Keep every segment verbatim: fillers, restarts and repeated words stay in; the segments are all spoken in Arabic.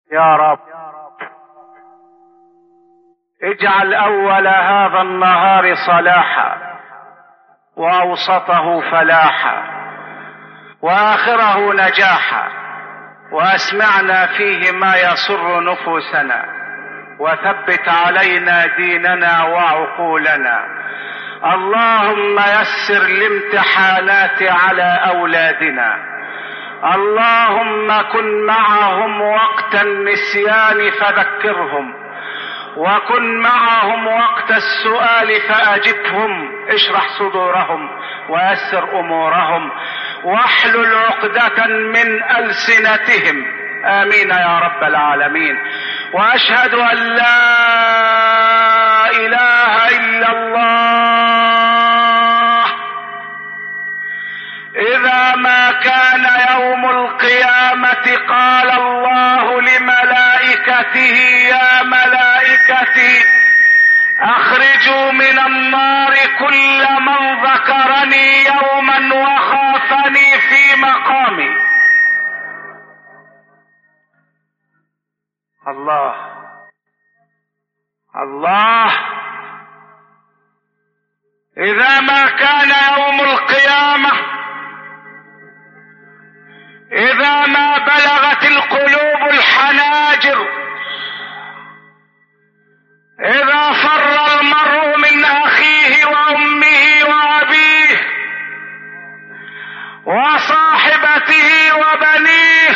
يا رب اجعل اول هذا النهار صلاحا، واوسطه فلاحا، واخره نجاحا، واسمعنا فيه ما يسر نفوسنا، وثبت علينا ديننا وعقولنا. اللهم يسر الامتحانات على اولادنا، اللهم كن معهم وقت النسيان فذكرهم، وكن معهم وقت السؤال فأجبهم، اشرح صدورهم ويسر أمورهم، واحلل عقدة من ألسنتهم، آمين يا رب العالمين. وأشهد أن لا إله إلا الله. إذا ما كان يوم القيامة قال الله لملائكته: يا ملائكتي اخرجوا من النار كل من ذكرني يوما وخافني في مقامي. الله الله. إذا ما كان يوم القيامة، إذا ما بلغت القلوب الحناجر، إذا فر المرء من أخيه وأمه وأبيه وصاحبته وبنيه،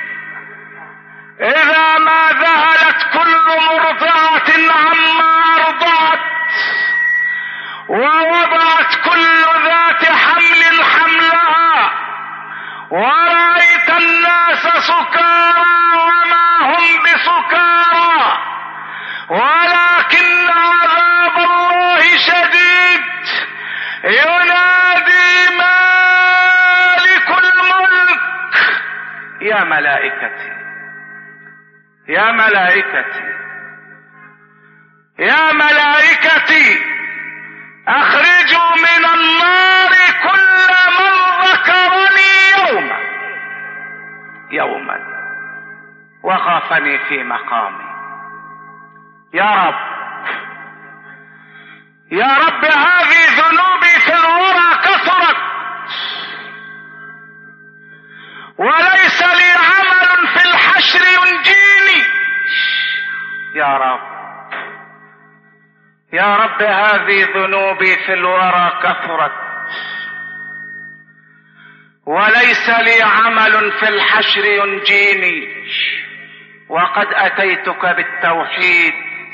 إذا ما ذهلت كل مرضعة عما أرضعت، ووضعت كل ذات حمل حملها، ورأيت الناس سكارى وما هم بسكارى، ولكن عذاب الله شديد، ينادي مالك الملك: يا ملائكتي يا ملائكتي يا ملائكتي اخرجوا من النار كل من ذكرني يوما يوما وخافني في مقامي. يا رب يا رب هذه ذنوبي في الورى كثرت، وليس لي عمل في الحشر ينجيني. يا رب يا رب هذه ذنوبي في الورى كثرت، وليس لي عمل في الحشر ينجيني، وقد أتيتك بالتوحيد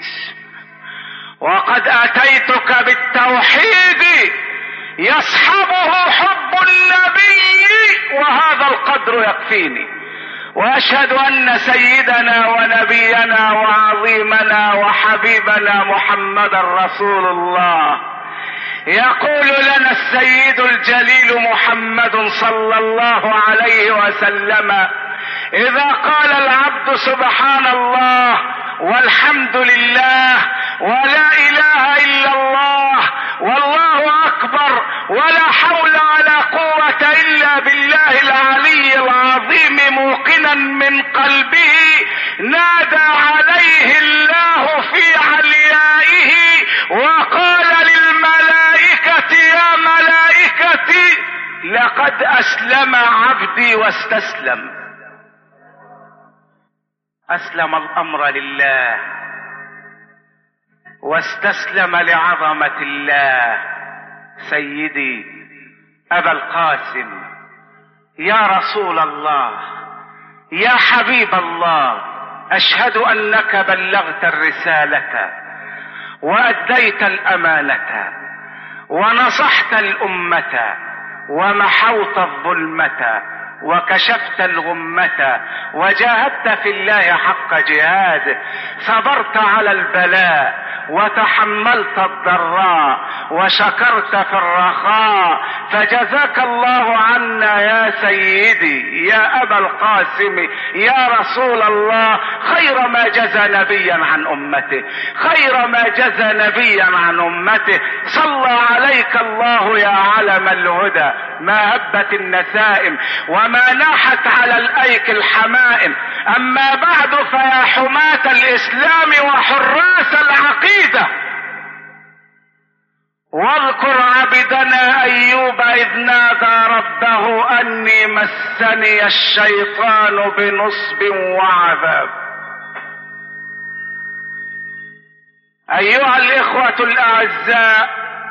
وقد أتيتك بالتوحيد يصحبه حب النبي، وهذا القدر يكفيني. وأشهد أن سيدنا ونبينا وعظيمنا وحبيبنا محمد رسول الله. يقول لنا السيد الجليل محمد صلى الله عليه وسلم: إذا قال العبد سبحان الله والحمد لله ولا إله إلا الله والله أكبر ولا حول ولا قوة إلا بالله العلي العظيم، موقنا من قلبه نادى عليه الله في عليائه وقال للملائكة: يا ملائكتي لقد أسلم عبدي واستسلم. أسلم الأمر لله واستسلم لعظمة الله. سيدي أبا القاسم، يا رسول الله، يا حبيب الله، أشهد أنك بلغت الرسالة وأديت الأمانة ونصحت الأمة ومحوت الظلمة وكشفت الغمة وجاهدت في الله حق جهاده، صبرت على البلاء وتحملت الضراء وشكرت في الرخاء، فجزاك الله عنا يا سيدي يا أبا القاسم يا رسول الله خير ما جزى نبيا عن أمته، خير ما جزى نبيا عن أمته. صلى عليك الله يا علم الهدى، ما هبت النسائم وما ناحت على الأيك الحمائم. أما بعد فيا حماة الإسلام وحراس العقيدة، واذكر عبدنا أيوب إذ نادى ربه أني مسني الشيطان بنصب وعذاب. أيها الإخوة الأعزاء،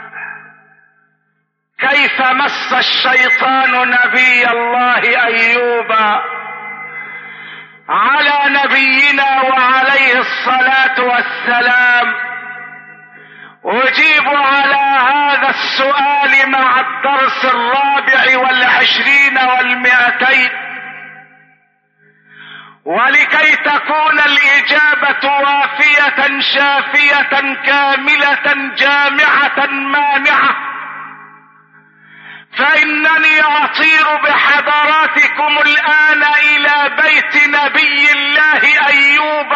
كيف مس الشيطان نبي الله أيوب على نبينا وعليه الصلاة والسلام؟ أجيب على هذا السؤال مع الدرس الرابع والعشرين والمئتين، ولكي تكون الإجابة وافية شافية كاملة جامعة مانعة، فإنني أطير بحضراتكم الآن إلى بيت نبي الله أيوب.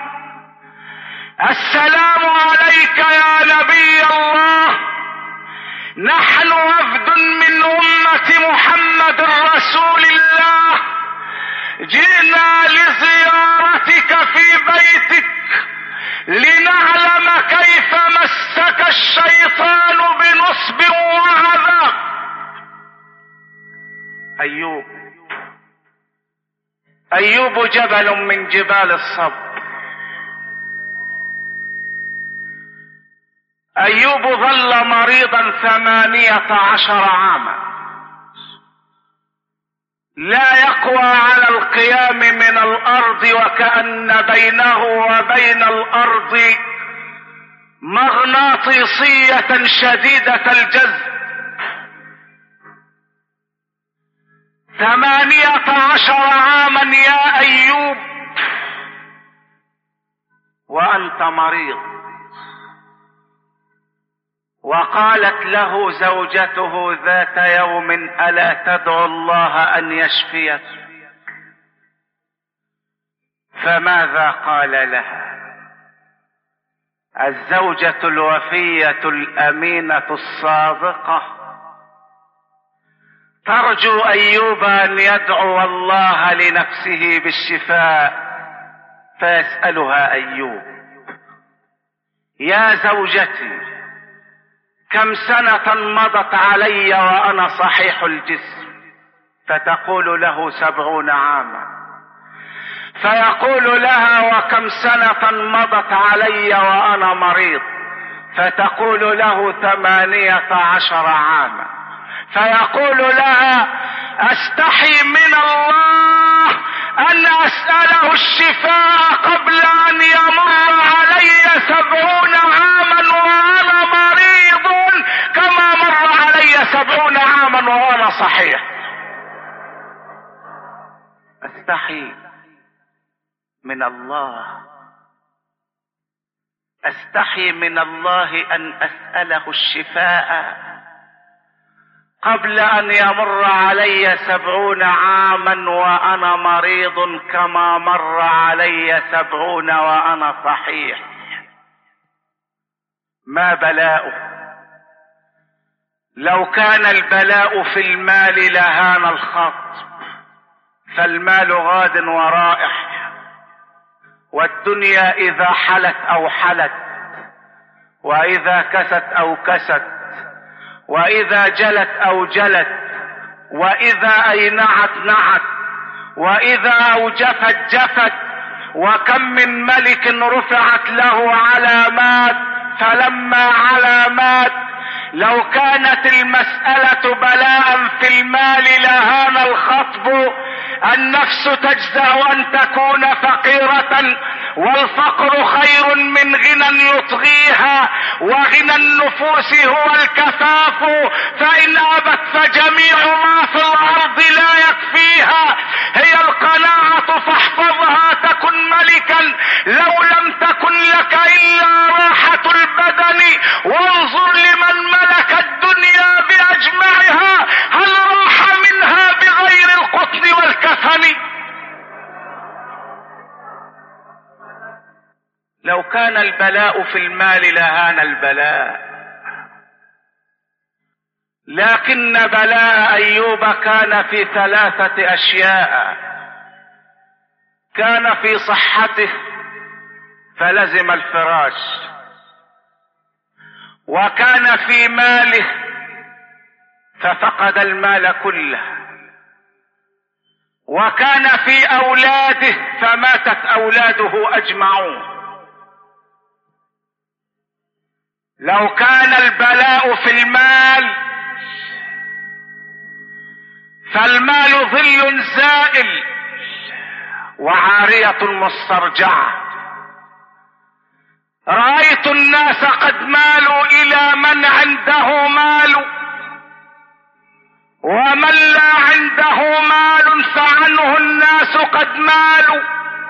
السلام عليك يا نبي الله، نحن وفد من أمة محمد رسول الله، جئنا لزيارتك في بيتك لنعلم كيف مسك الشيطان بنصب وعذاب. أيوب أيوب جبل من جبال الصبر. أيوب ظل مريضا ثمانية عشر عاما، لا يقوى على القيام من الأرض، وكأن بينه وبين الأرض مغناطيسية شديدة الجذب. ثمانية عشر عاما يا أيوب وأنت مريض. وقالت له زوجته ذات يوم ألا تدعو الله أن يشفيك؟ فماذا قال لها؟ الزوجة الوفية الأمينة الصادقة ترجو أيوب أن يدعو الله لنفسه بالشفاء، فيسألها أيوب: يا زوجتي، كم سنة مضت علي وأنا صحيح الجسم؟ فتقول له: سبعون عاما. فيقول لها: وكم سنة مضت علي وأنا مريض؟ فتقول له: ثمانية عشر عاما. فيقول لها: أستحي من الله أن أسأله الشفاء قبل أن يمر علي سبعون عاما وأنا مريض كما مر علي سبعون عاما وأنا صحيح. أستحي من الله أستحي من الله أن أسأله الشفاء قبل أن يمر علي سبعون عاما وأنا مريض كما مر علي سبعون وأنا صحيح. ما بلاؤه؟ لو كان البلاء في المال لهان الخطب، فالمال غاد ورائح، والدنيا إذا حلت أو حلت، وإذا كست أو كست، وإذا جلت أو جلت، وإذا أينعت نعت، وإذا أوجفت جفت. وكم من ملك رفعت له علامات فلما علامات. لو كانت المسألة بلاء في المال لهان الخطب. النفس تجزع أن تكون فقيرة، والفقر خير من غنى يطغيها، وغنى النفوس هو الكفاف، فإن أبت فجميع ما في الأرض لا يكفيها. هي القناعة فاحفظها تكن ملكا، لو لم تكن لك إلا راحة البدن. وانظر لمن ملك الدنيا بأجمعها، هل راح منها بغير القطن والكفن؟ لو كان البلاء في المال لهان البلاء. لكن بلاء ايوب كان في ثلاثة اشياء. كان في صحته فلزم الفراش، وكان في ماله ففقد المال كله، وكان في اولاده فماتت اولاده اجمعون. لو كان البلاء في المال فالمال ظل زائل وعارية مسترجعة. رأيت الناس قد مالوا إلى من عنده مال، ومن لا عنده مال فعنه الناس قد مالوا.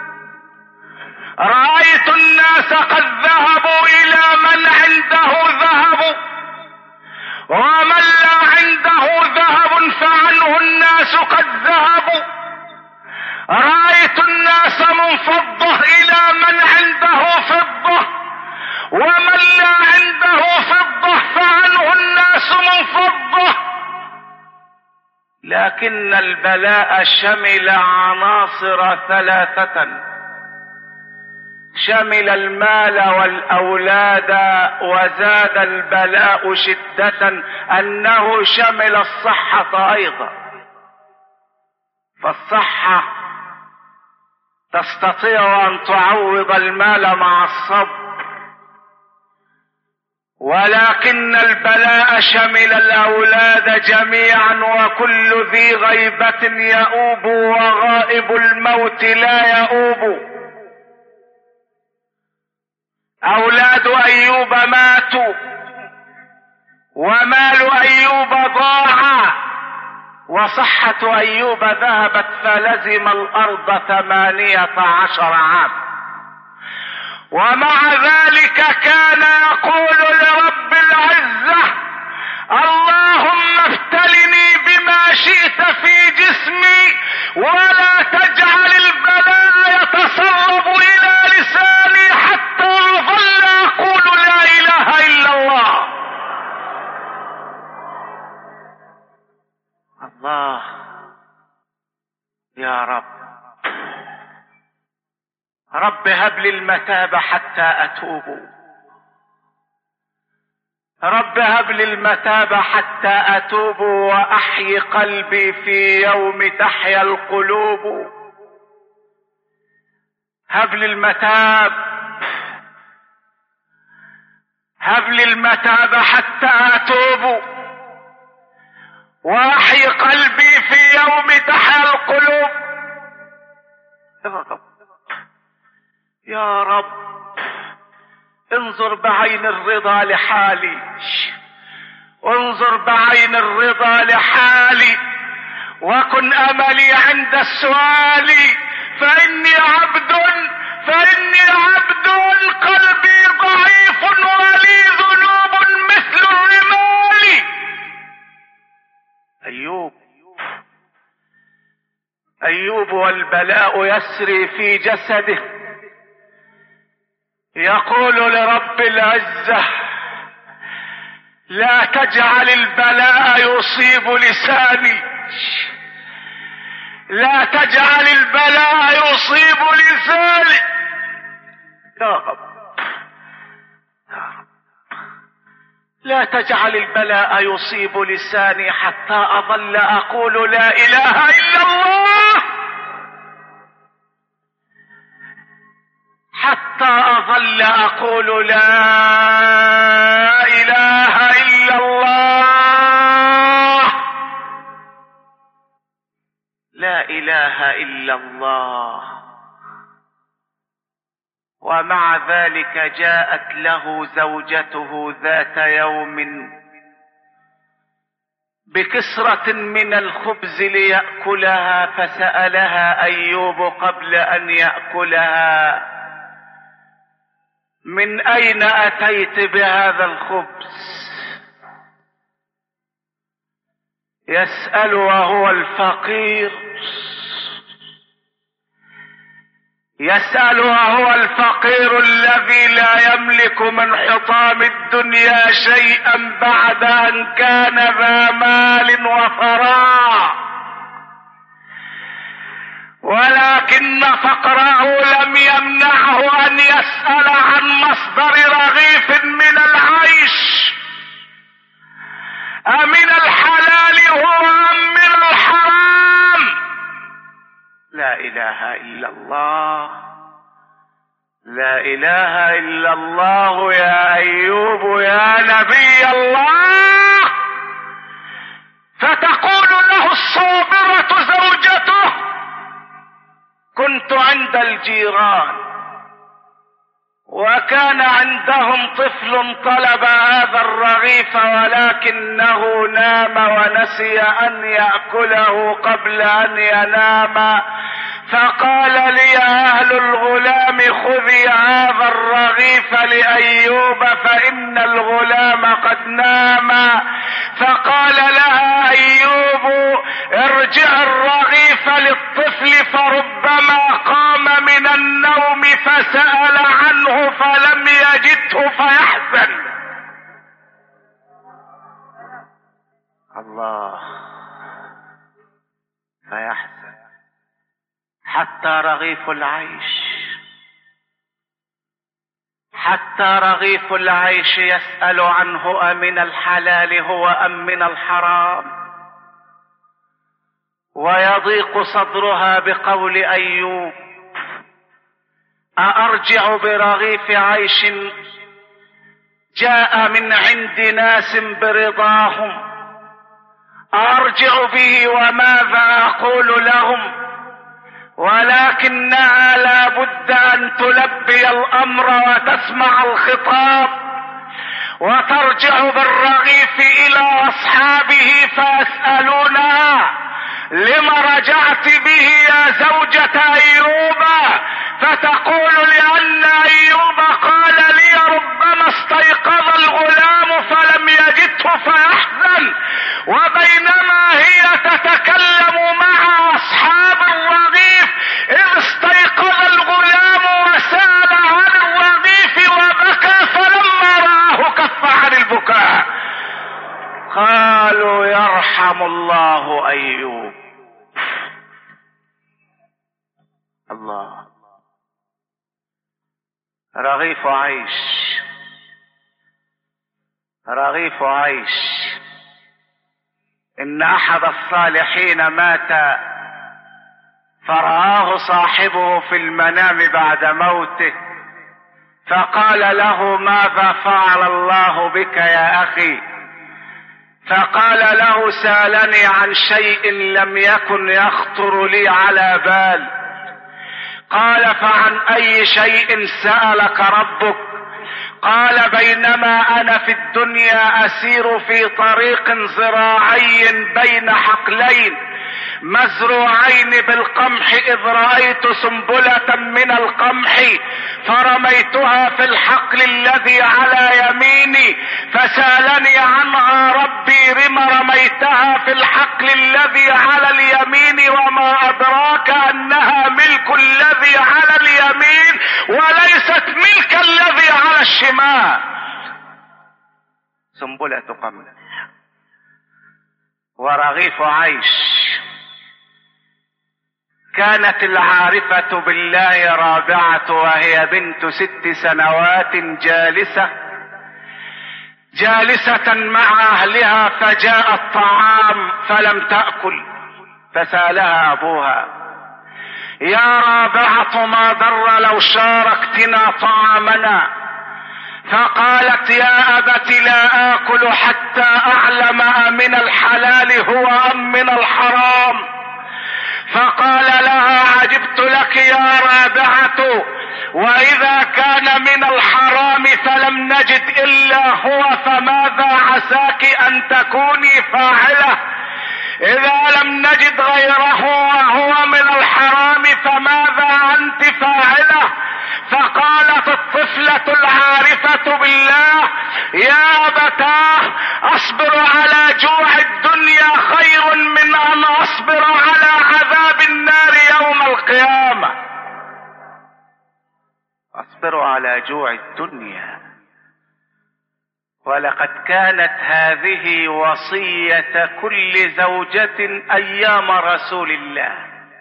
رأيت الناس قد ذهبوا إلى من عنده ذهب، ومن لا عنده ذهب فعنه الناس قد ذهبوا. رأيت الناس منفضة إلى من عنده فضة، ومن لا عنده فضة فعنه الناس منفضة. لكن البلاء شمل عناصر ثلاثة، شمل المال والأولاد، وزاد البلاء شدة أنه شمل الصحة أيضا. فالصحة تستطيع أن تعوض المال مع الصبر، ولكن البلاء شمل الأولاد جميعا، وكل ذي غيبة يؤوب، وغائب الموت لا يؤوب. أولاد أيوب ماتوا، ومال أيوب ضاع، وصحة أيوب ذهبت، فلزم الأرض ثمانية عشر عام. ومع ذلك كان يقول لرب العزة: اللهم ابتلني بما شئت في جسمي، ولا تجعل البلاء يتسرب إلى لساني حتى أظل أقول لا إله إلا الله. الله يا رب، رب هب لي المتاب حتى أتوب، رب هب لي المتاب حتى أتوب، وأحيي قلبي في يوم تحيا القلوب. هب لي المتاب، هب لي المتاب حتى أتوب، وأحيي قلبي في يوم تحيا القلوب. يا رب انظر بعين الرضا لحالي، انظر بعين الرضا لحالي، وكن املي عند السؤال، فاني عبد فاني عبد قلبي ضعيف ولي ذنوب مثل الرمال. ايوب ايوب والبلاء يسري في جسده، يقول لرب العزة: لا تجعل البلاء يصيب لساني، لا تجعل البلاء يصيب لساني. يا رب يا رب لا تجعل البلاء يصيب لساني حتى أظل أقول لا إله إلا الله، حتى أظل أقول لا إله إلا الله، لا إله إلا الله. ومع ذلك جاءت له زوجته ذات يوم بكسرة من الخبز ليأكلها، فسألها أيوب قبل أن يأكلها: من أين أتيت بهذا الخبز؟ يسأل وهو الفقير، يسأل وهو الفقير الذي لا يملك من حطام الدنيا شيئا بعد أن كان ذا مال وثراء، ولكن فقره لم يمنعه أن يسأل عن مصدر رغيف من العيش، أمن الحلال هو أم من الحرام؟ لا إله إلا الله، لا إله إلا الله. يا أيوب يا نبي الله. فتقول له الصابرة زوجته: كنت عند الجيران وكان عندهم طفل طلب هذا الرغيف ولكنه نام ونسي أن يأكله قبل أن ينام، فقال لي أهل الغلام: خذي هذا الرغيف لأيوب فإن الغلام قد نام. فقال لها أيوب: ارجع الرغيف للطفل فربما قام من النوم فسأل عنه فلم يجده فيحزن. الله، فيحزن. حتى رغيف العيش، حتى رغيف العيش يسأل عنه أمن الحلال هو أم من الحرام، ويضيق صدرها بقول أيوب: أأرجع برغيف عيش جاء من عند ناس برضاهم، أرجع به وماذا أقول لهم؟ ولكنها لا بد أن تلبي الأمر وتسمع الخطاب، وترجع بالرغيف إلى أصحابه فيسألونها: لم رجعت به يا زوجة أيوب؟ فتقول: لأن أيوب قال لي ربما استيقظ الغلام فلم يجده فيحزن. وبينما هي تتكلم مع أصحاب الرغيف إذ استيقظ الغلام وسأل عن الرغيف وبكى، فلما رآه كف عن البكاء. قالوا: يرحم الله أيوب. الله، رغيف عيش، رغيف عيش. إن أحد الصالحين مات فرآه صاحبه في المنام بعد موته، فقال له: ماذا فعل الله بك يا أخي؟ فقال له: سألني عن شيء لم يكن يخطر لي على بال. قال: فعن أي شيء سألك ربك؟ قال: بينما أنا في الدنيا أسير في طريق زراعي بين حقلين مزروعين بالقمح، إذ رأيت سنبلة من القمح فرميتها في الحقل الذي على يميني، فسألني عنها ربي: لم رميتها في الحقل الذي على اليمين؟ وما أدراك أنها ملك الذي على اليمين وليست ملك الذي على الشمال. سنبلة قمح ورغيف عيش. كانت العارفة بالله رابعة وهي بنت ست سنوات جالسة جالسة مع أهلها، فجاء الطعام فلم تأكل، فسألها أبوها: يا رابعة ما ضر لو شاركتنا طعامنا؟ فقالت: يا أبت لا آكل حتى أعلم أمن الحلال هو أم من الحرام. فقال لها: عجبت لك يا رابعة، وإذا كان من الحرام فلم نجد إلا هو، فماذا عساك أن تكوني فاعلة؟ إذا لم نجد غيره وهو من الحرام فماذا أنت فاعلة؟ فقالت الطفلة العارفة بالله: يا أبتاه، أصبر على جوع الدنيا خير من أن أصبر على عذاب النار يوم القيامة. اصبروا على جوع الدنيا. ولقد كانت هذه وصية كل زوجة ايام رسول الله.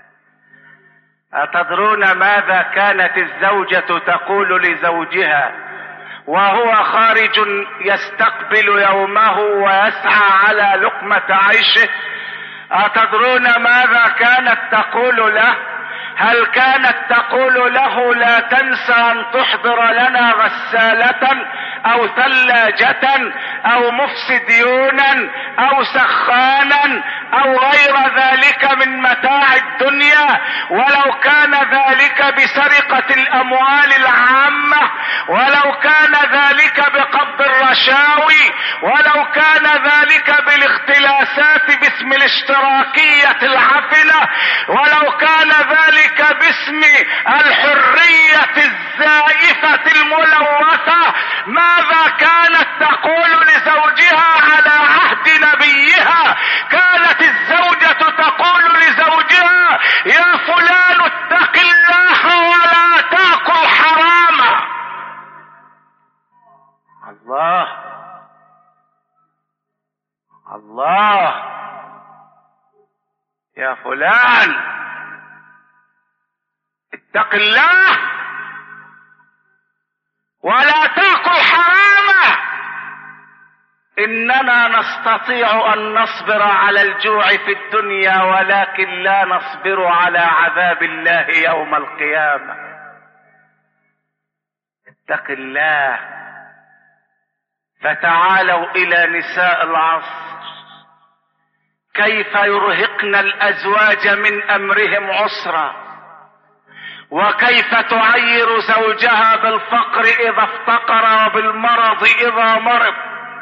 أتدرون ماذا كانت الزوجة تقول لزوجها وهو خارج يستقبل يومه ويسعى على لقمة عيشه؟ أتدرون ماذا كانت تقول له؟ هل كانت تقول له لا تنسى أن تحضر لنا غسالة أو ثلاجة أو مفسديونا أو سخانا أو غير ذلك من متاع الدنيا، ولو كان ذلك بسرقة الأموال العامة، ولو كان ذلك بقبض الرشاوي، ولو كان ذلك بالاختلاسات باسم الاشتراكية العفنة، ولو كان ذلك باسم الحرية الزائفة الملوثة، ماذا كانت تقول لزوجها على عهد نبيها؟ كانت الزوجة تقول لزوجها يا فلان اتق الله ولا تأكل حراما. الله الله، يا فلان اتق الله ولا تأكل حراما. إننا نستطيع أن نصبر على الجوع في الدنيا، ولكن لا نصبر على عذاب الله يوم القيامة. اتق الله. فتعالوا إلى نساء العصر كيف يرهقن الأزواج من أمرهم عسرا، وكيف تعير زوجها بالفقر إذا افتقر وبالمرض إذا مرض.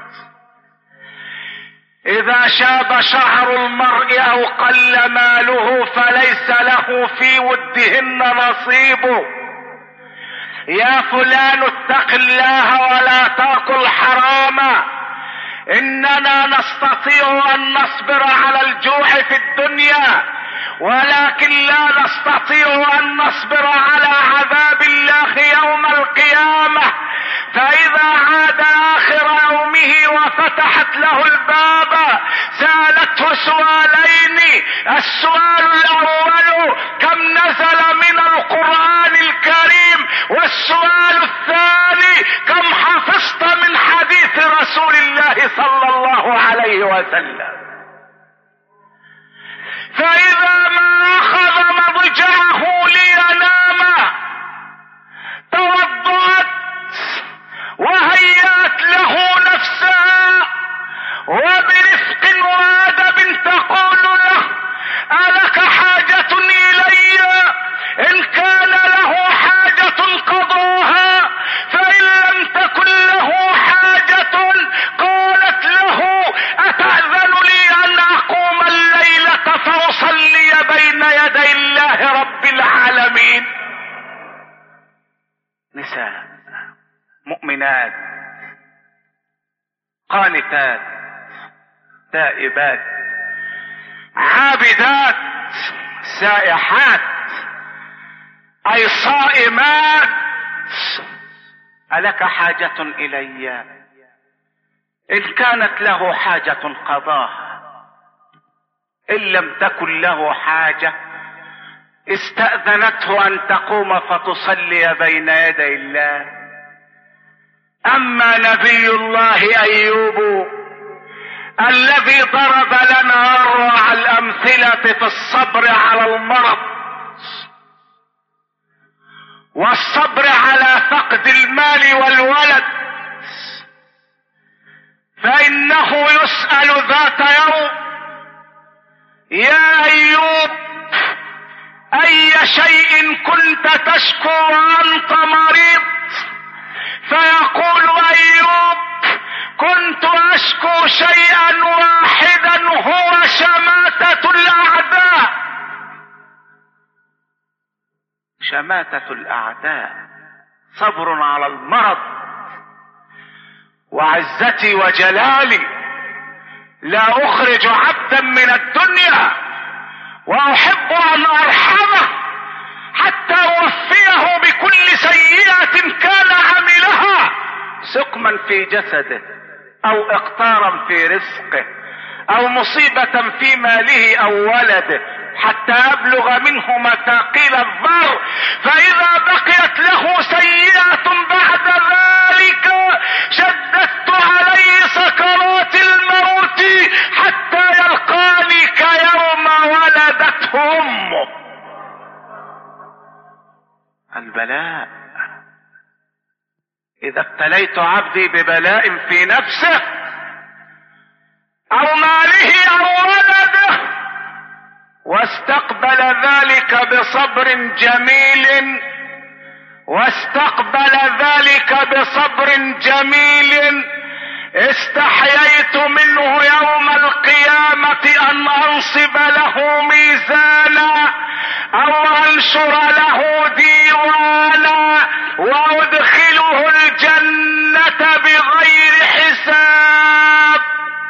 إذا شاب شعر المرء أو قل ماله فليس له في ودهن نصيب. يا فلان اتق الله ولا تأكل حراما. إننا نستطيع أن نصبر على الجوع في الدنيا، ولكن لا نستطيع أن نصبر على عذاب الله يوم القيامة. فإذا عاد آخر يومه وفتحت له الباب سألته سؤالين. السؤال الأول كم نزل من القرآن الكريم، والسؤال الثاني كم حفظت من حديث رسول الله صلى الله عليه وسلم. فإذا ما أخذ مضجعه لينام توضأت وهيأت له نفسها وبرفق وادب تقول له ألك حاجة إلي؟ إن كان له حاجة قضاها، فإن لم تكن له حاجة قالت له أتأذن لي أن أقوم الليلة فأصلي بين يدي الله رب العالمين. نساء مؤمنات قانتات تائبات عابدات سائحات أي صائمات. ألك حاجة إلي؟ إن كانت له حاجة قضاها، إن لم تكن له حاجة استأذنته أن تقوم فتصلي بين يدي الله. أما نبي الله أيوب الذي ضرب لنا أروع الأمثلة في الصبر على المرض والصبر على فقد المال والولد، فإنه يسأل ذات يوم يا أيوب أي شيء كنت تشكو وأنت مريض؟ فيقول أيوب كنت أشكو شيئا واحدا هو شماتة الأعداء. شماتة الأعداء، صبر على المرض. وعزتي وجلالي لا أخرج عبدا من الدنيا وأحب أن أرحمه حتى أوفيه بكل سيئة في جسده او اقطارا في رزقه او مصيبة في ماله او ولده حتى ابلغ منه مثاقيل الضر، فاذا بقيت له سيئة بعد ذلك شددت عليه سكرات الموت حتى يلقاني كيوم ولدته امه. البلاء، اذا ابتليت عبدي ببلاء في نفسه او ماله او ولده واستقبل ذلك بصبر جميل واستقبل ذلك بصبر جميل استحييت منه يوم القيامة ان انصب له ميزانا او انشر له ديوانا وادخله الجنة بغير حساب.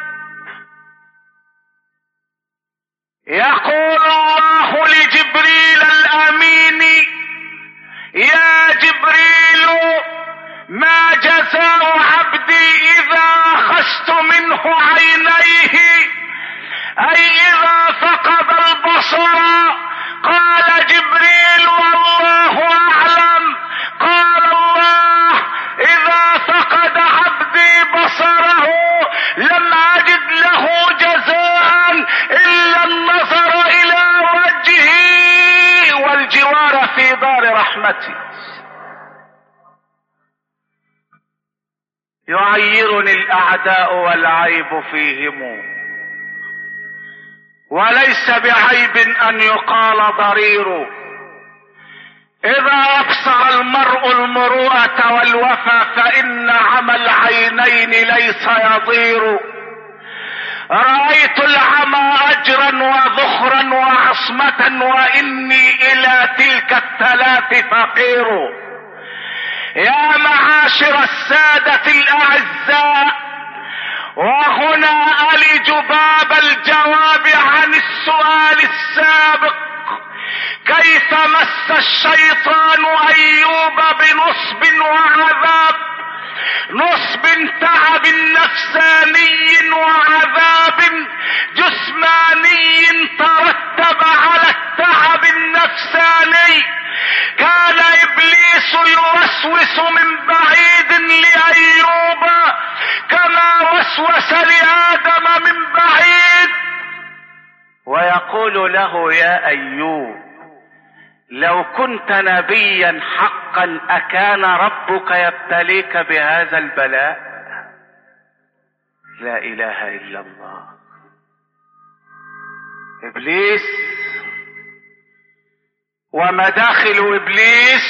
يقول الله لجبريل الامين: يا جبريل، ما جزاء عبدي اذا اخذت منه عينيه، اي اذا فقد البصر؟ قال جبريل: والله اعلم. قال الله: اذا فقد عبدي بصره لم اجد له جزاء الا النظر الى وجهي والجوار في دار رحمتي. يعيرني الاعداء والعيب فيهم، وليس بعيب ان يقال ضرير. اذا ابصر المرء المروءة والوفا فان عمى العينين ليس يضير. رأيت العمى اجرا وذخرا وعصمة واني الى تلك الثلاث فقير. يا معاشر السادة الاعزاء، وهنا ألج باب الجواب عن السؤال السابق: كيف مس الشيطان ايوب بنصب وعذاب؟ نصب تعب نفساني وعذاب جسماني ترتب على التعب النفساني. كان ابليس يوسوس من بعيد لايوب كما وسوس لادم من بعيد، ويقول له: يا ايوب، لو كنت نبيا حقا اكان ربك يبتليك بهذا البلاء؟ لا اله الا الله. ابليس ومداخل ابليس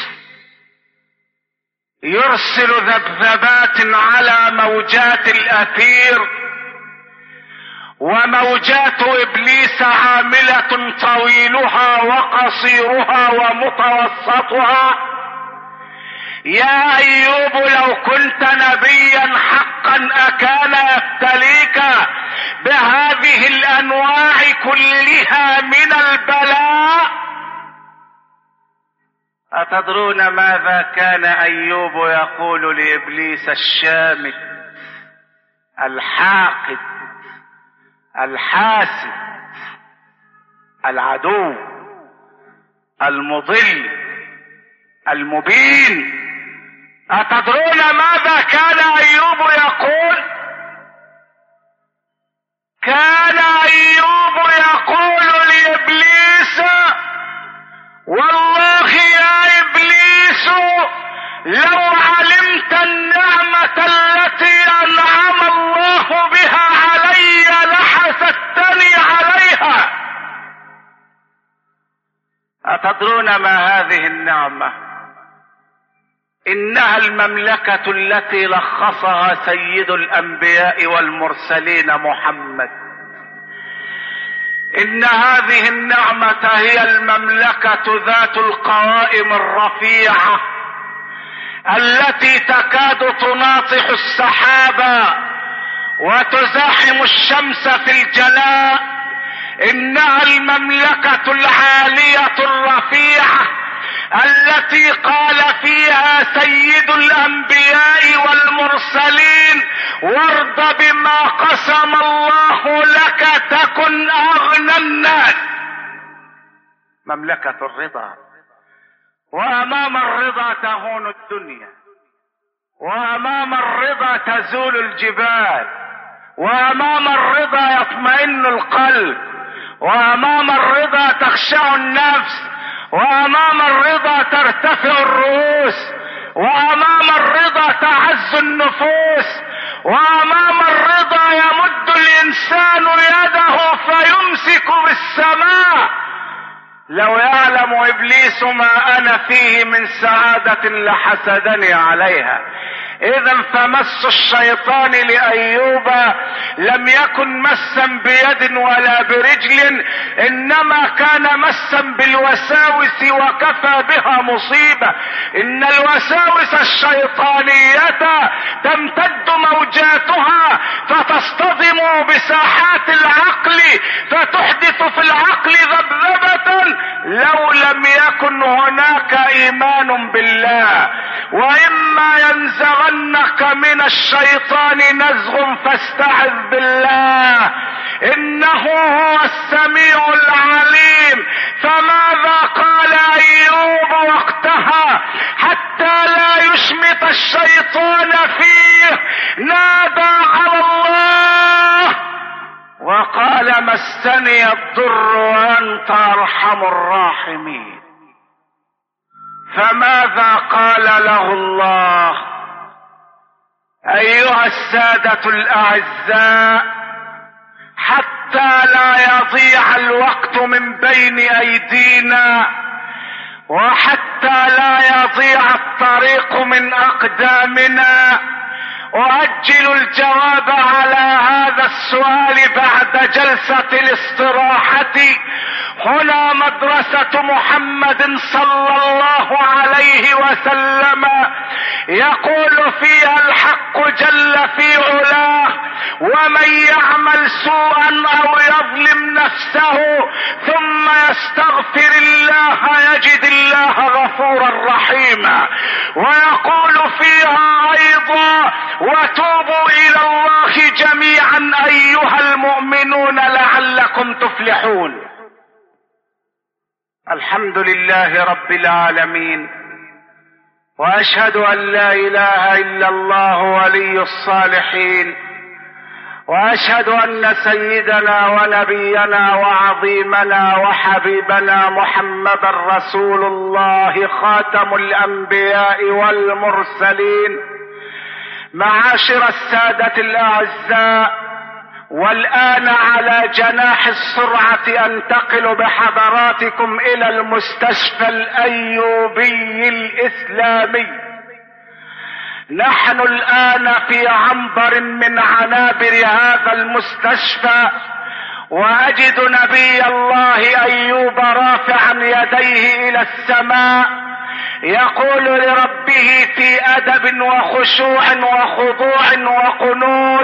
يرسل ذبذبات على موجات الاثير، وموجات ابليس عاملة طويلها وقصيرها ومتوسطها. يا ايوب، لو كنت نبيا حقا اكان يبتليك بهذه الانواع كلها من البلاء؟ أتدرون ماذا كان أيوب يقول لإبليس الشامت الحاقد الحاسد العدو المضل المبين؟ أتدرون ماذا كان أيوب يقول؟ كان أيوب يقول لإبليس: والله يا إبليس، لو علمت النعمة التي أنعم الله بها علي لحسدتني عليها. أتدرون ما هذه النعمة؟ إنها المملكة التي لخصها سيد الأنبياء والمرسلين محمد. إن هذه النعمة هي المملكة ذات القوائم الرفيعة التي تكاد تناطح السحابة وتزاحم الشمس في الجلاء. إنها المملكة العالية الرفيعة التي قال فيها سيد الانبياء والمرسلين: وارض بما قسم الله لك تكن اغنى الناس. مملكة الرضا، وامام الرضا تهون الدنيا، وامام الرضا تزول الجبال، وامام الرضا يطمئن القلب، وامام الرضا تخشع النفس، وامام الرضا ترتفع الرؤوس، وامام الرضا تعز النفوس، وامام الرضا يمد الانسان يده فيمسك بالسماء. لو يعلم ابليس ما انا فيه من سعادة لحسدني عليها. اذا فمس الشيطان لايوب لم يكن مسا بيد ولا برجل، انما كان مسا بالوساوس، وكفى بها مصيبة. ان الوساوس الشيطانية تمتد موجاتها فتصطدم بساحات العقل، فتحدث في العقل ذبذبة لو لم يكن هناك ايمان بالله. واما ينزغنك من الشيطان نزغ فاستعذ بالله انه هو السميع العليم. فماذا قال ايوب وقتها حتى لا يشمت الشيطان فيه؟ نادى على الله وقال: مسني الضر وانت ارحم الراحمين. فماذا قال له الله؟ ايها السادة الاعزاء، حتى لا يضيع الوقت من بين ايدينا، وحتى لا يضيع الطريق من اقدامنا، اؤجل الجواب على هذا السؤال بعد جلسة الاستراحة. هنا مدرسة محمد صلى الله عليه وسلم يقول فيها الحق جل في علاه: ومن يعمل سوءا او يظلم نفسه ثم يستغفر الله يجد الله غفورا رحيما. ويقول فيها ايضا: وتوبوا الى الله جميعا ايها المؤمنون لعلكم تفلحون. الحمد لله رب العالمين، واشهد ان لا اله الا الله ولي الصالحين، واشهد ان سيدنا ونبينا وعظيمنا وحبيبنا محمدا رسول الله خاتم الانبياء والمرسلين. معاشر السادة الاعزاء، والآن على جناح السرعة انتقل بحضراتكم الى المستشفى الايوبي الاسلامي. نحن الآن في عنبر من عنابر هذا المستشفى، واجد نبي الله ايوب رافعا يديه الى السماء يقول لربه في ادب وخشوع وخضوع وقنوت: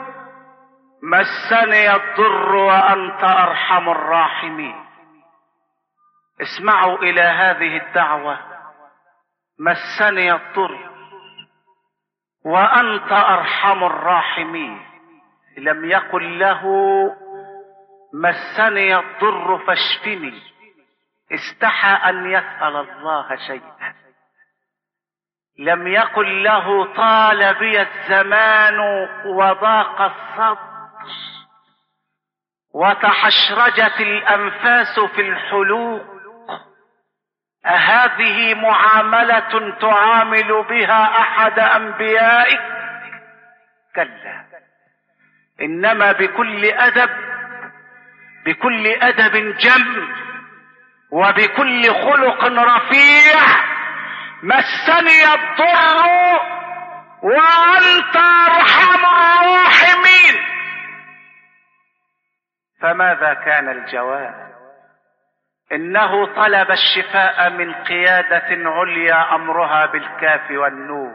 مسني الضر وانت ارحم الراحمين. اسمعوا الى هذه الدعوة: مسني الضر وانت ارحم الراحمين. لم يقل له: مسني الضر فاشفني. استحى ان يسأل الله شيئا. لم يقل له: طال بي الزمان وضاق الصدر وتحشرجت الانفاس في الحلوق. أهذه معاملة تعامل بها احد انبيائك؟ كلا، انما بكل ادب، بكل ادب جم، وبكل خلق رفيع: مسني الضر وانت ارحم الراحمين. فماذا كان الجواب؟ انه طلب الشفاء من قيادة عليا امرها بالكاف والنون.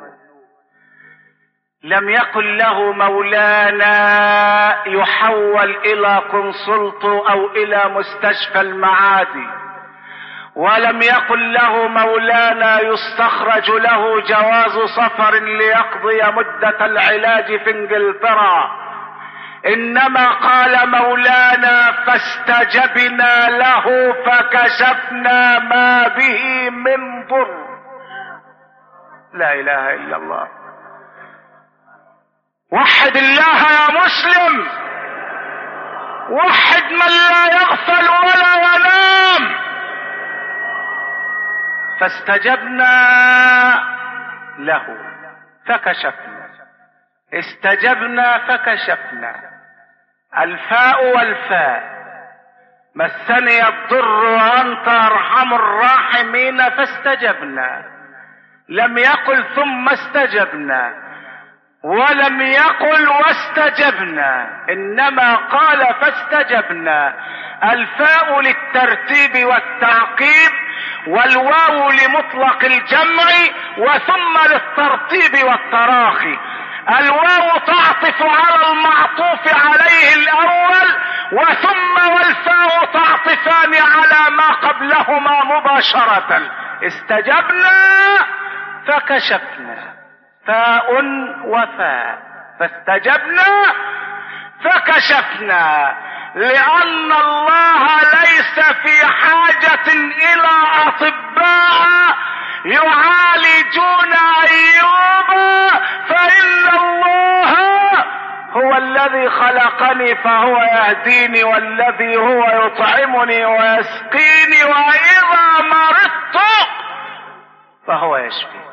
لم يقل له: مولانا يحول الى كونسلت او الى مستشفى المعادي، ولم يقل له مولانا يستخرج له جواز سفر ليقضي مدة العلاج في انجلترا، انما قال مولانا فاستجبنا له فكشفنا ما به من ضر. لا اله الا الله. وحد الله يا مسلم، وحد من لا يغفل ولا ينام. فاستجبنا له فكشفنا، استجبنا فكشفنا، الفاء والفاء، مسني الضر وانت ارحم الراحمين فاستجبنا. لم يقل ثم استجبنا، ولم يقل واستجبنا، انما قال فاستجبنا. الفاء للترتيب والتعقيب، والواو لمطلق الجمع، وثم للترتيب والتراخي. الواو تعطف على المعطوف عليه الاول، وثم والفاء تعطفان على ما قبلهما مباشرة. استجبنا فكشفنا، فاء وفاء، فاستجبنا فكشفنا، لأن الله ليس في حاجة إلى أطباء يعالجون أيوب، فإن الله هو الذي خلقني فهو يهديني، والذي هو يطعمني ويسقيني، وإذا مرضت فهو يشفي.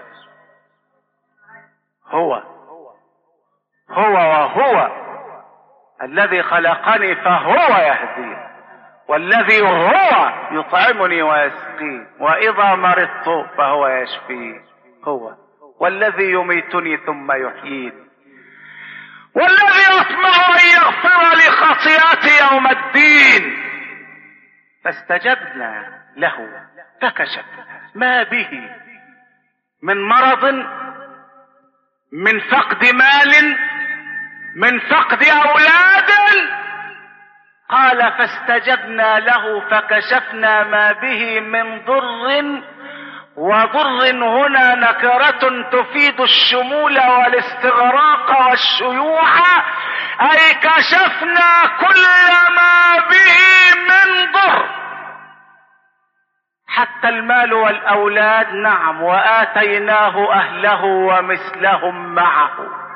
هو هو وهو الذي خلقني فهو يهديني، والذي هو يطعمني ويسقيني، وإذا مرضت فهو يشفي. هو والذي يميتني ثم يحييني، والذي أطمع أن يغفر لي خطيئتي يوم الدين. فاستجبنا له فكشفنا ما به من مرض، من فقد مال، من فقد أولاد. قال فاستجبنا له فكشفنا ما به من ضر، وضر هنا نكرة تفيد الشمول والاستغراق والشيوع، أي كشفنا كل ما به من ضر، حتى المال والأولاد. نعم، وآتيناه أهله ومثلهم معه.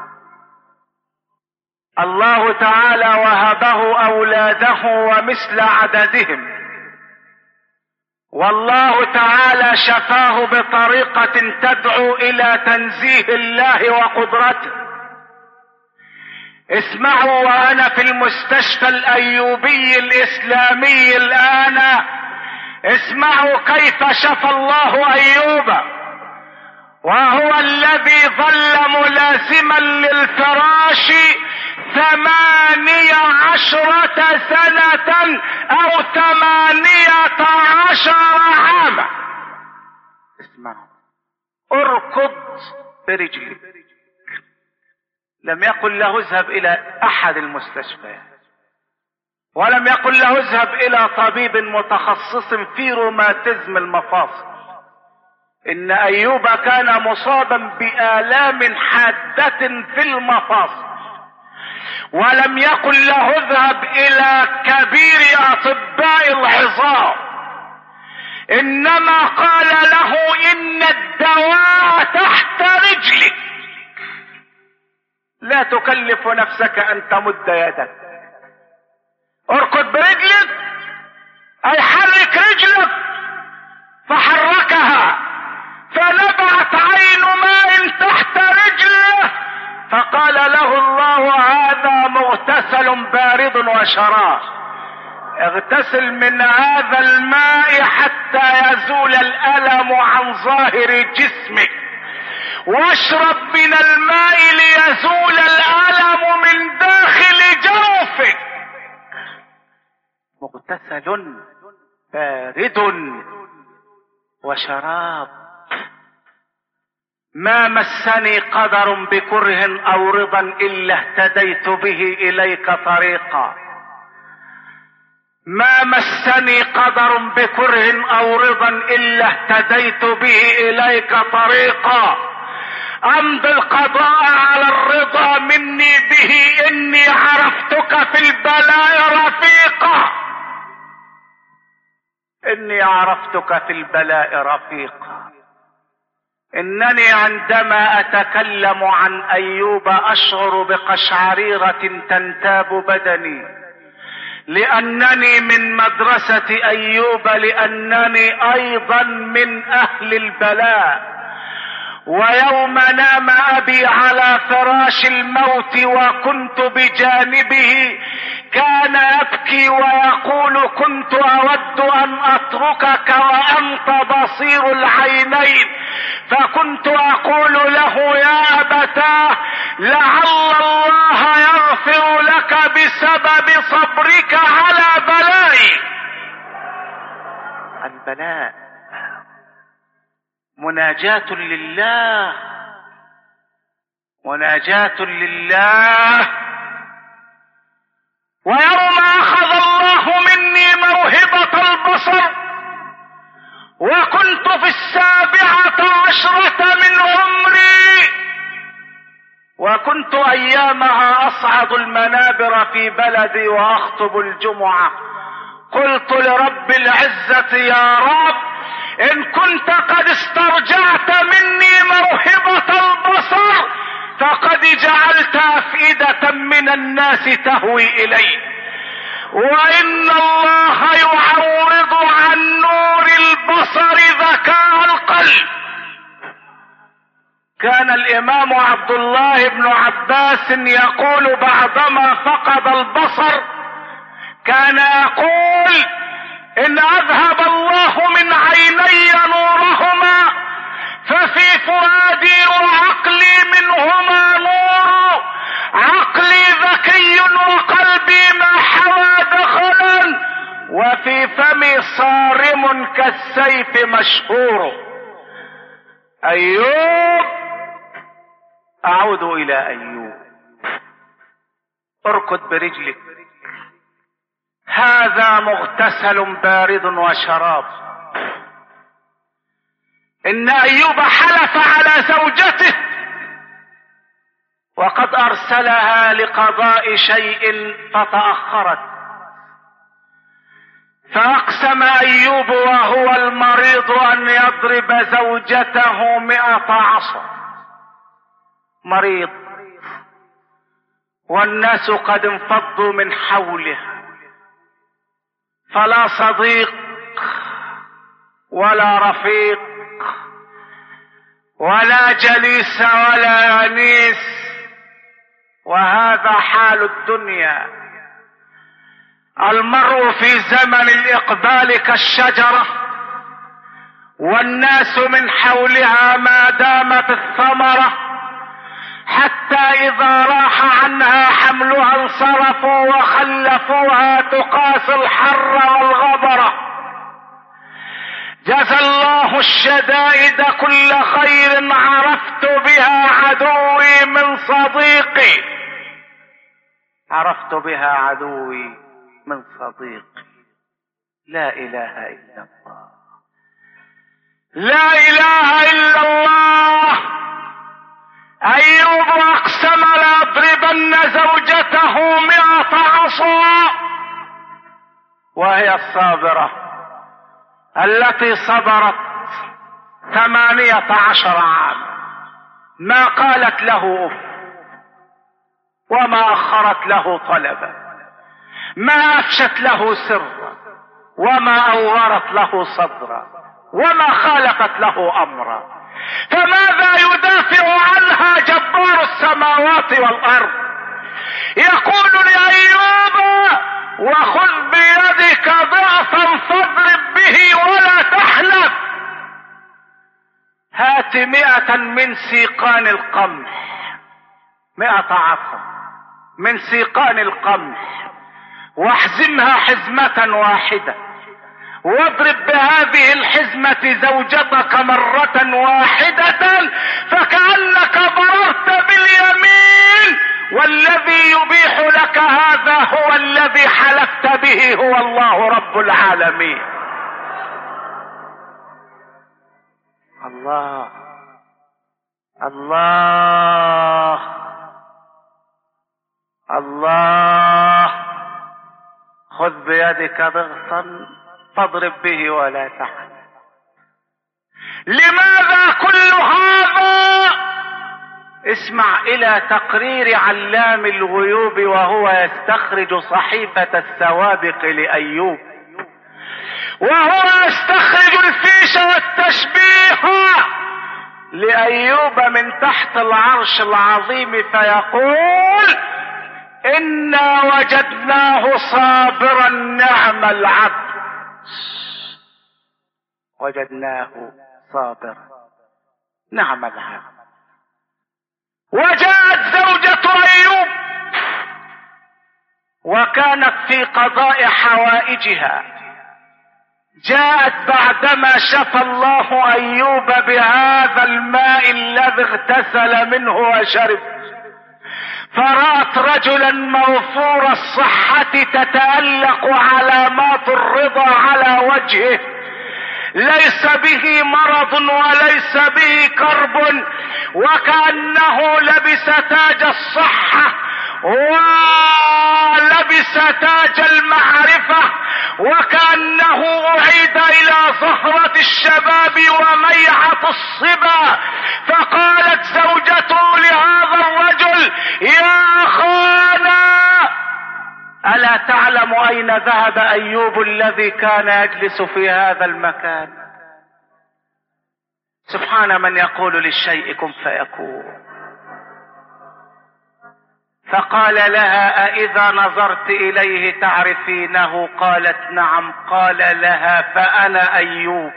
الله تعالى وهبه أولاده ومثل عددهم، والله تعالى شفاه بطريقة تدعو إلى تنزيه الله وقدرته. اسمعوا، وأنا في المستشفى الأيوبي الإسلامي الآن، اسمعوا كيف شفى الله أيوب، وهو الذي ظل ملازما للفراش ثمانية عشرة سنة أو ثمانية عشر عاما. اسمعوا، اركض برجلك. لم يقل له اذهب إلى أحد المستشفيات، ولم يقل له اذهب إلى طبيب متخصص في روماتيزم المفاصل. إن أيوب كان مصابا بآلام حادة في المفاصل، ولم يقل له اذهب إلى كبير أطباء العظام، إنما قال له إن الدواء تحت رجلك، لا تكلف نفسك أن تمد يدك. اركض برجلك، أي حرك رجلك. فحركها، فنبعت عين ماء تحت رجله، فقال له الله هذا مغتسل بارد وشراب، اغتسل من هذا الماء حتى يزول الألم عن ظاهر جسمك، واشرب من الماء ليزول الألم من داخل جوفك. مغتسل بارد وشراب. ما مسني قدر بكره أو رضا إلا اهتديت به إليك طريقا. ما مسني قدر بكره او رضا الا اهتديت به اليك طريقا، امضي القضاء على الرضا مني به، اني عرفتك في البلاء رفيقا، اني عرفتك في البلاء رفيقا. انني عندما اتكلم عن ايوب اشعر بقشعريرة تنتاب بدني، لانني من مدرسة ايوب، لانني ايضا من اهل البلاء. ويوم نام ابي على فراش الموت وكنت بجانبه كان يبكي ويقول: كنت اود ان اتركك وانت بصير العينين، فكنت اقول له: يا ابتاه، لعل الله يغفر لك بسبب صبرك على بلائي. البلاء مناجاة لله، مناجاة لله. ويوم اخذ الله مني موهبة البصر وكنت في السابعة عشرة من عمري، وكنت ايامها اصعد المنابر في بلدي واخطب الجمعة، قلت لرب العزة: يا رب، ان كنت قد استرجعت مني موهبة البصر فقد جعلت افئدة من الناس تهوي الي، وان الله يعوض عن نور البصر ذكاء القلب. كان الامام عبد الله بن عباس يقول بعدما فقد البصر، كان يقول: ان اذهب الله من عيني نورهما ففي فؤادي وعقلي منهما نور، عقلي ذكي وقلبي ما حوى دخلا، وفي فمي صارم كالسيف مشهور. ايوب، اعود الى ايوب. اركض برجلك، هذا مغتسل بارد وشراب. ان ايوب حلف على زوجته وقد ارسلها لقضاء شيء فتأخرت، فاقسم ايوب وهو المريض ان يضرب زوجته مئة عصا. مريض والناس قد انفضوا من حوله، فلا صديق ولا رفيق ولا جليس ولا انيس، وهذا حال الدنيا. المرء في زمن الاقبال كالشجرة، والناس من حولها ما دامت الثمرة، حتى اذا راح عنها حملها انصرفوا وخلفوها تقاس الحر والغبرة. جزى الله الشدائد كل خير، عرفت بها عدوي من صديقي، عرفت بها عدوي من صديقي. لا اله الا الله، لا اله الا الله. ايوب اقسم ليضربن زوجته مئة عصا، وهي الصابرة التي صبرت ثمانية عشر عام، ما قالت له اف وما اخرت له طلبا، ما افشت له سرا وما اورت له صدرا وما خالفت له امرا. فماذا يدافع عنها جبار السماوات والارض؟ يقول لأيوب: وخذ بيدك ضعفا فاضرب به ولا تحلف، هات مئة من سيقان القمح، مئة عصا من سيقان القمح، واحزمها حزمة واحدة، واضرب بهذه الحزمة زوجتك مرة واحدة، فكأنك ضررت باليمين والذي يبيح لك هذا هو الذي حلفت به هو الله رب العالمين. الله الله الله. خذ بيدك ضغطا فاضرب به ولا تحن. لماذا كل هذا؟ اسمع الى تقرير علام الغيوب وهو يستخرج صحيفة السوابق لأيوب، وهو يستخرج الفيش والتشبيه لأيوب من تحت العرش العظيم، فيقول إنا وجدناه صابرا نعم العبد. وجدناه صابرا نعم العبد. وجاءت زوجة أيوب وكانت في قضاء حوائجها، جاءت بعدما شفى الله أيوب بهذا الماء الذي اغتسل منه وشرب، فرأت رجلا موفور الصحة تتألق علامات الرضا على وجهه، ليس به مرض وليس به كرب، وكأنه لبس تاج الصحة ولبس تاج المعرفة، وكأنه أعيد إلى زهرة الشباب وميعة الصبا. فقالت زوجته لهذا الرجل يا أخانا ألا تعلم أين ذهب أيوب الذي كان يجلس في هذا المكان؟ سبحان من يقول للشيء كن فيكون. فقال لها أإذا نظرت إليه تعرفينه؟ قالت نعم. قال لها فأنا أيوب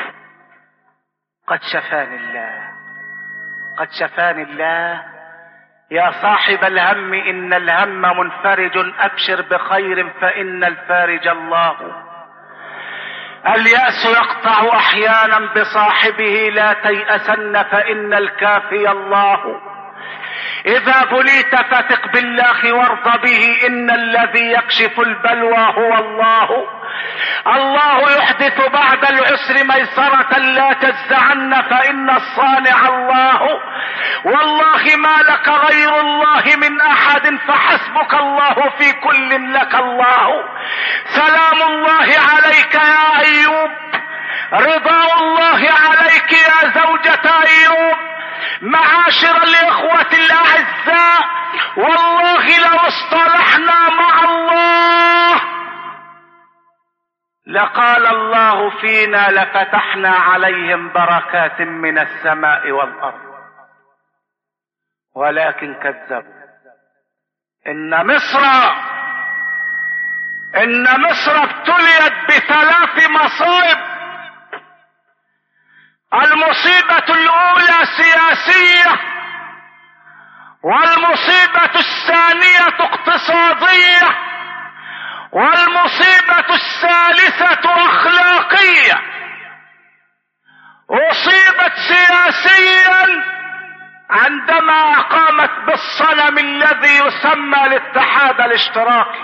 قد شفاني الله، قد شفاني الله. يا صاحب الهم إن الهم منفرج، أبشر بخير فإن الفارج الله. اليأس يقطع أحيانا بصاحبه، لا تيأسن فإن الكافي الله. إذا بليت فثق بالله وارض به، إن الذي يكشف البلوى هو الله. الله يحدث بعد العسر ميسرة، لا تجزعن فإن الصانع الله. والله ما لك غير الله من أحد، فحسبك الله في كل لك الله. سلام الله عليك يا أيوب، رضا الله عليك يا زوجة أيوب. معاشر الإخوة الأعزاء، والله لو اصطلحنا مع الله لقال الله فينا لفتحنا عليهم بركات من السماء والأرض، ولكن كذبوا. إن مصر إن مصر ابتليت بثلاث مصائب. المصيبة الأولى سياسية، والمصيبة الثانية اقتصادية، والمصيبة الثالثة أخلاقية. أصيبت سياسيا عندما قامت بالصنم الذي يسمى الاتحاد الاشتراكي،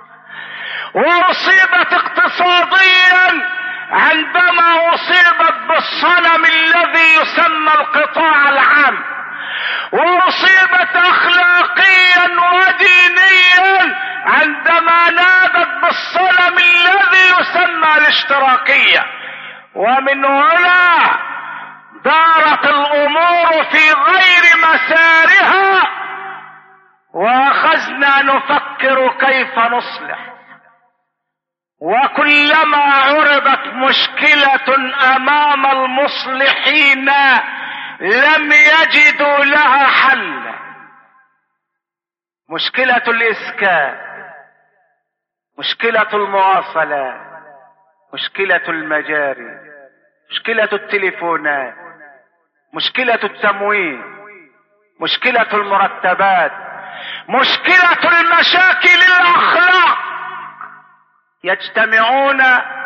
وأصيبت اقتصاديا عندما أصيبت بالصنم الذي يسمى القطاع العام، وأصيبت أخلاقيا ودينيا عندما نادت بالصنم الذي يسمى الاشتراكية. ومن هنا دارت الأمور في غير مسارها، وأخذنا نفكر كيف نصلح. وكلما عرضت مشكلة أمام المصلحين لم يجدوا لها حل. مشكلة الإسكان، مشكلة المواصلات، مشكلة المجاري، مشكلة التليفونات، مشكلة التموين، مشكلة المرتبات، مشكلة المشاكل الأخلاق. يجتمعون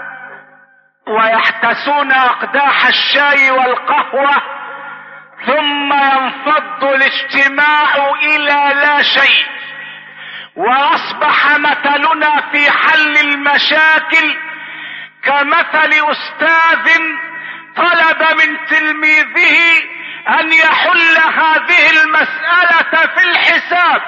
ويحتسون أقداح الشاي والقهوة، ثم ينفض الاجتماع إلى لا شيء، واصبح مثلنا في حل المشاكل كمثل استاذ طلب من تلميذه ان يحل هذه المسألة في الحساب.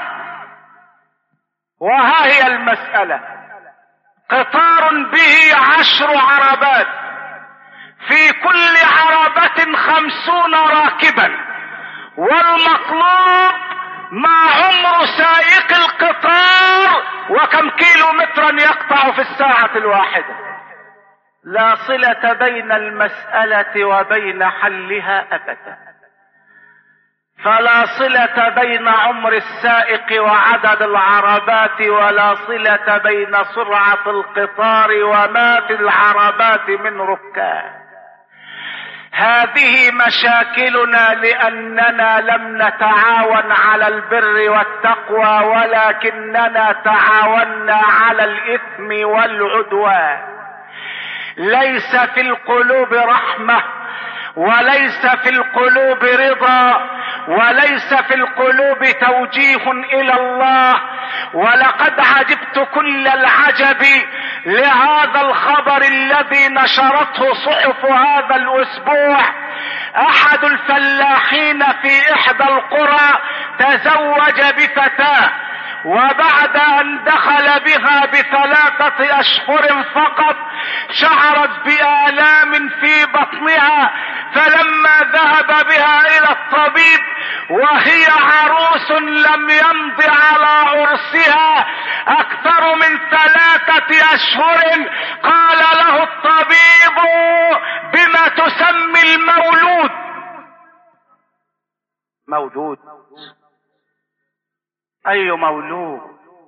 وها هي المسألة: قطار به عشر عربات، في كل عربة خمسون راكبا، والمطلوب ما عمر سائق القطار وكم كيلو مترا يقطع في الساعة الواحدة. لا صلة بين المسألة وبين حلها أبدا، فلا صلة بين عمر السائق وعدد العربات، ولا صلة بين سرعة القطار وما في العربات من ركاب. هذه مشاكلنا لأننا لم نتعاون على البر والتقوى، ولكننا تعاوننا على الإثم والعدوان. ليس في القلوب رحمة، وليس في القلوب رضا، وليس في القلوب توجيه إلى الله. ولقد عجبت كل العجب لهذا الخبر الذي نشرته صحف هذا الأسبوع. أحد الفلاحين في إحدى القرى تزوج بفتاة، وبعد ان دخل بها بثلاثة اشهر فقط شعرت بآلام في بطنها، فلما ذهب بها الى الطبيب وهي عروس لم يمض على عرسها اكثر من ثلاثة اشهر، قال له الطبيب: بما تسمي المولود؟ مولود؟ اي مولود؟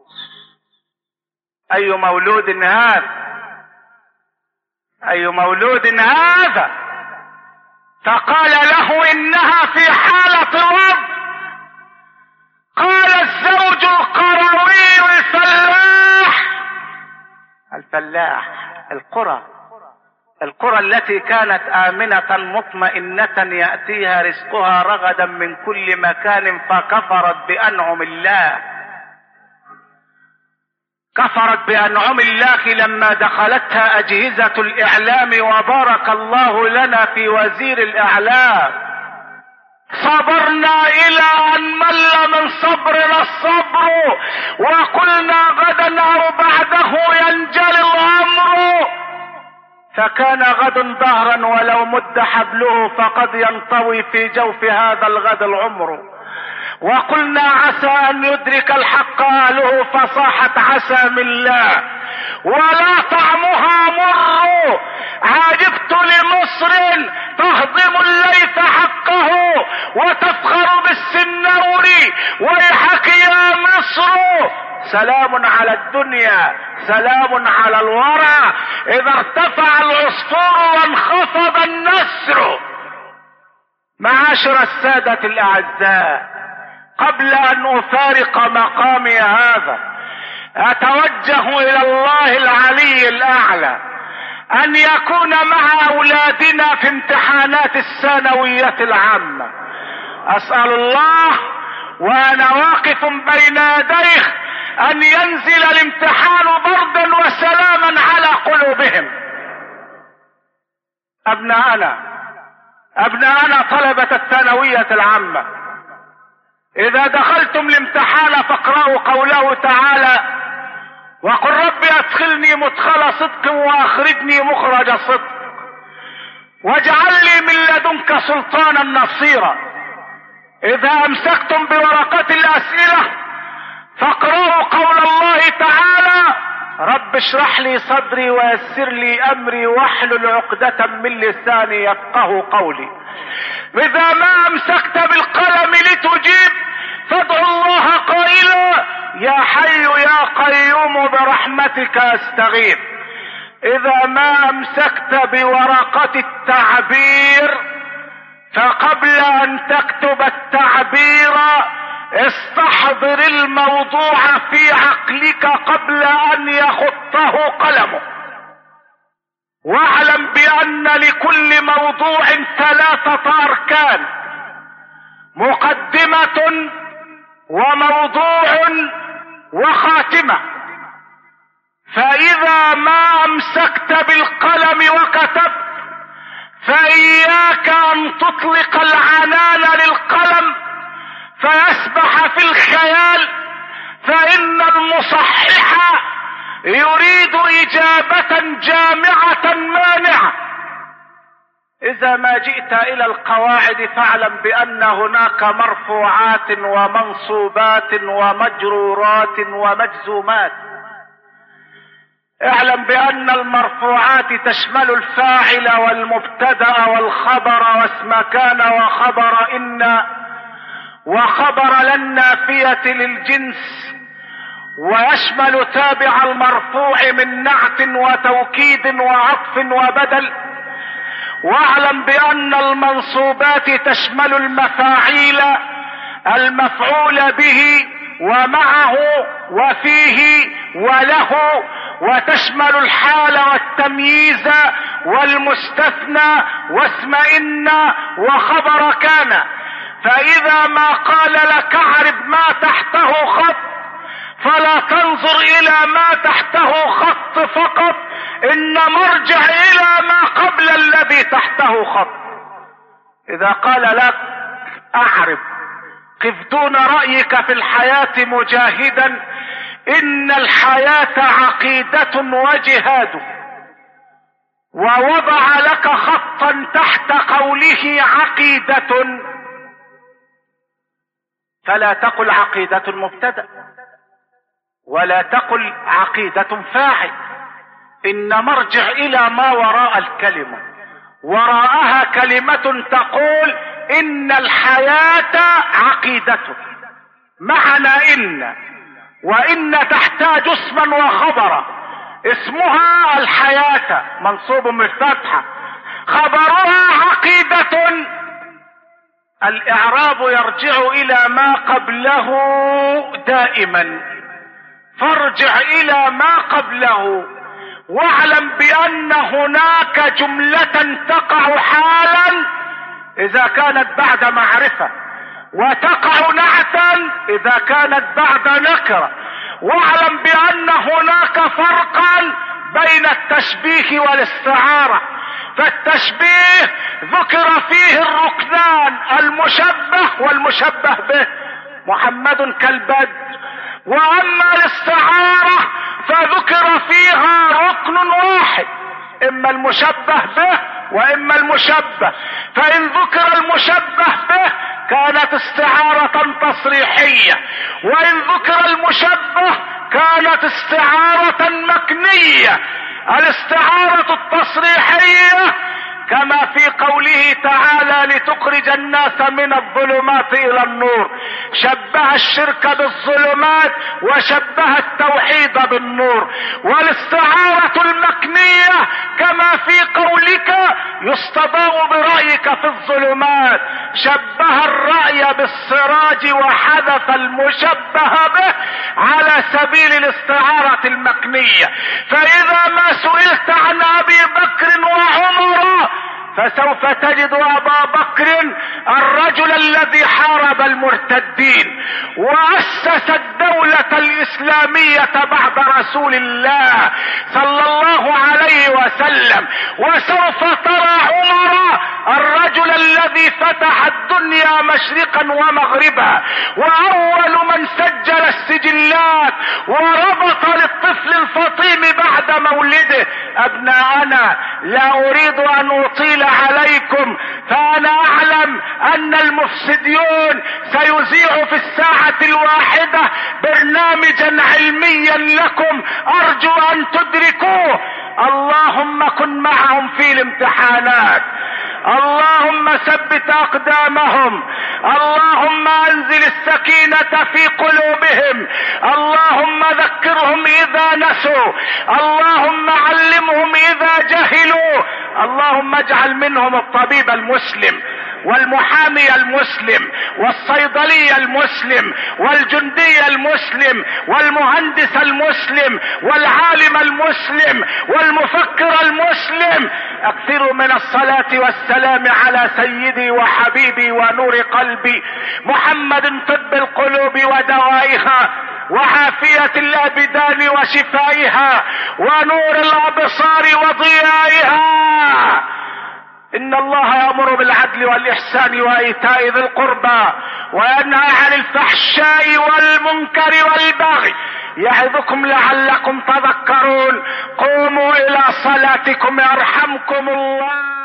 اي مولود هذا؟ اي مولود هذا؟ فقال له: انها في حالة وضع. قال الزوج القروي الفلاح، الفلاح القرى القرى التي كانت آمنة مطمئنة يأتيها رزقها رغدا من كل مكان، فكفرت بأنعم الله كفرت بأنعم الله لما دخلتها أجهزة الإعلام، وبارك الله لنا في وزير الإعلام. صبرنا إلى أن مل من صبرنا الصبر، وقلنا غدا أو بعده ينجلي الأمر، فكان غد ظهرا ولو مد حبله فقد ينطوي في جوف هذا الغد العمر. وقلنا عسى ان يدرك الحق اهله، فصاحت عسى من الله ولا طعمها مر. عجبت لمصر تهضم الليث حقه وتفخر بالسنور، ويحك يا مصر سلام على الدنيا سلام على الورى، اذا ارتفع العصفور وانخفض النسر. معاشر السادة الاعزاء، قبل ان افارق مقامي هذا اتوجه الى الله العلي الاعلى ان يكون مع اولادنا في امتحانات الثانوية العامة. اسأل الله وانا واقف بين يديه ان ينزل الامتحان بردا وسلاما على قلوبهم. ابناءنا ابناءنا طلبة الثانوية العامة، اذا دخلتم الامتحان فاقرأوا قوله تعالى: وقل رب ادخلني مدخل صدق واخرجني مخرج صدق واجعل لي من لدنك سلطانا نصيرا. اذا امسكتم بورقة الاسئلة فاقرأوا قول الله تعالى: رب اشرح لي صدري ويسر لي امري واحلل عقدة من لساني يفقه قولي. اذا ما امسكت بالقلم لتجيب فادعوا الله قائلا: يا حي يا قيوم برحمتك استغيث. اذا ما امسكت بورقة التعبير فقبل ان تكتب التعبير استحضر الموضوع في عقلك قبل ان يخطه قلمك، واعلم بان لكل موضوع ثلاثة اركان: مقدمة وموضوع وخاتمة. فإذا ما أمسكت بالقلم وكتبت فإياك أن تطلق العنان للقلم فيسبح في الخيال، فإن المصحح يريد إجابة جامعة مانعة. إذا ما جئت إلى القواعد فاعلم بأن هناك مرفوعات ومنصوبات ومجرورات ومجزومات. اعلم بأن المرفوعات تشمل الفاعل والمبتدأ والخبر واسم كان وخبر إن وخبر لن نافية للجنس، ويشمل تابع المرفوع من نعت وتوكيد وعطف وبدل. واعلم بأن المنصوبات تشمل المفاعيل المفعول به ومعه وفيه وله، وتشمل الحال والتمييز والمستثنى واسم إن وخبر كان. فإذا ما قال لك اعرف ما تحته خط فلا تنظر إلى ما تحته خط فقط، إنما ارجع إلى ما قبل الذي تحته خط. إذا قال لك اعرف قف دون رأيك في الحياة مجاهدا، إن الحياة عقيدة وجهاد، ووضع لك خطا تحت قوله عقيدة، فلا تقل عقيدة مبتدأ ولا تقل عقيدة فاعل، إنما ارجع إلى ما وراء الكلمة. وراءها كلمة تقول إن الحياة عقيدة، معنى إن، وإن تحتاج اسما وخبرا. اسمها الحياة منصوب بالفتحة، خبرها عقيدة. الإعراب يرجع إلى ما قبله دائما، فارجع إلى ما قبله. واعلم بأن هناك جملة تقع حالا إذا كانت بعد معرفة، وتقع نعتا إذا كانت بعد نكرة. واعلم بأن هناك فرقا بين التشبيه والاستعارة، فالتشبيه ذكر فيه الركنان المشبه والمشبه به، محمد كالبدر. واما الاستعارة فذكر فيها ركن واحد، اما المشبه به واما المشبه. فان ذكر المشبه به كانت استعارة تصريحية، وان ذكر المشبه كانت استعارة مكنية. الاستعارة التصريحية كما في قوله تعالى لتخرج الناس من الظلمات الى النور، شبه الشرك بالظلمات وشبه التوحيد بالنور. والاستعارة المكنية كما في قولك يستضاء برأيك في الظلمات، شبه الرأي بالسراج وحذف المشبه به على سبيل الاستعارة المكنية. فإذا ما سئلت عن أبي بكر وعمر فسوف تجد أبا بكر الرجل الذي حارب المرتدين وأسس الدولة الإسلامية بعد رسول الله صلى الله عليه وسلم. وسوف ترى عمر الرجل الذي فتح الدنيا مشرقا ومغربا، وأول من سجل السجلات وربط للطفل الفطيم بعد مولده. أبناءنا لا أريد أن أطيل عليكم، فأنا أعلم أن المفسدين سيذيع في الساعة الواحدة برنامجا علميا لكم أرجو أن تدركوه. اللهم كن معهم في الامتحانات، اللهم ثبت أقدامهم، اللهم أنزل السكينة في قلوبهم، اللهم ذكرهم إذا نسوا، اللهم علمهم إذا جهلوا، اللهم اجعل منهم الطبيب المسلم والمحامي المسلم والصيدلي المسلم والجندي المسلم والمهندس المسلم والعالم المسلم والمفكر المسلم، اكثروا من الصلاة والسلام على سيدي وحبيبي ونور قلبي محمد، طب القلوب ودوائها وعافية الابدان وشفائها ونور الابصار وضيائها. ان الله يأمر بالعدل والاحسان وايتاء ذي القربى وينهى عن الفحشاء والمنكر والبغي يعظكم لعلكم تذكرون. قوموا الى صلاتكم يرحمكم الله.